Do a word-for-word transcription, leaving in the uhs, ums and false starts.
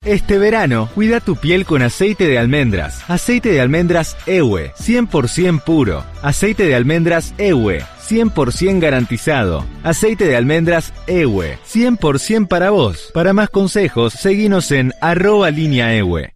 Este verano, cuida tu piel con aceite de almendras. Aceite de almendras E W E, cien por ciento puro. Aceite de almendras E W E, cien por ciento garantizado. Aceite de almendras E W E, cien por ciento para vos. Para más consejos, seguinos en arroba línea E W E.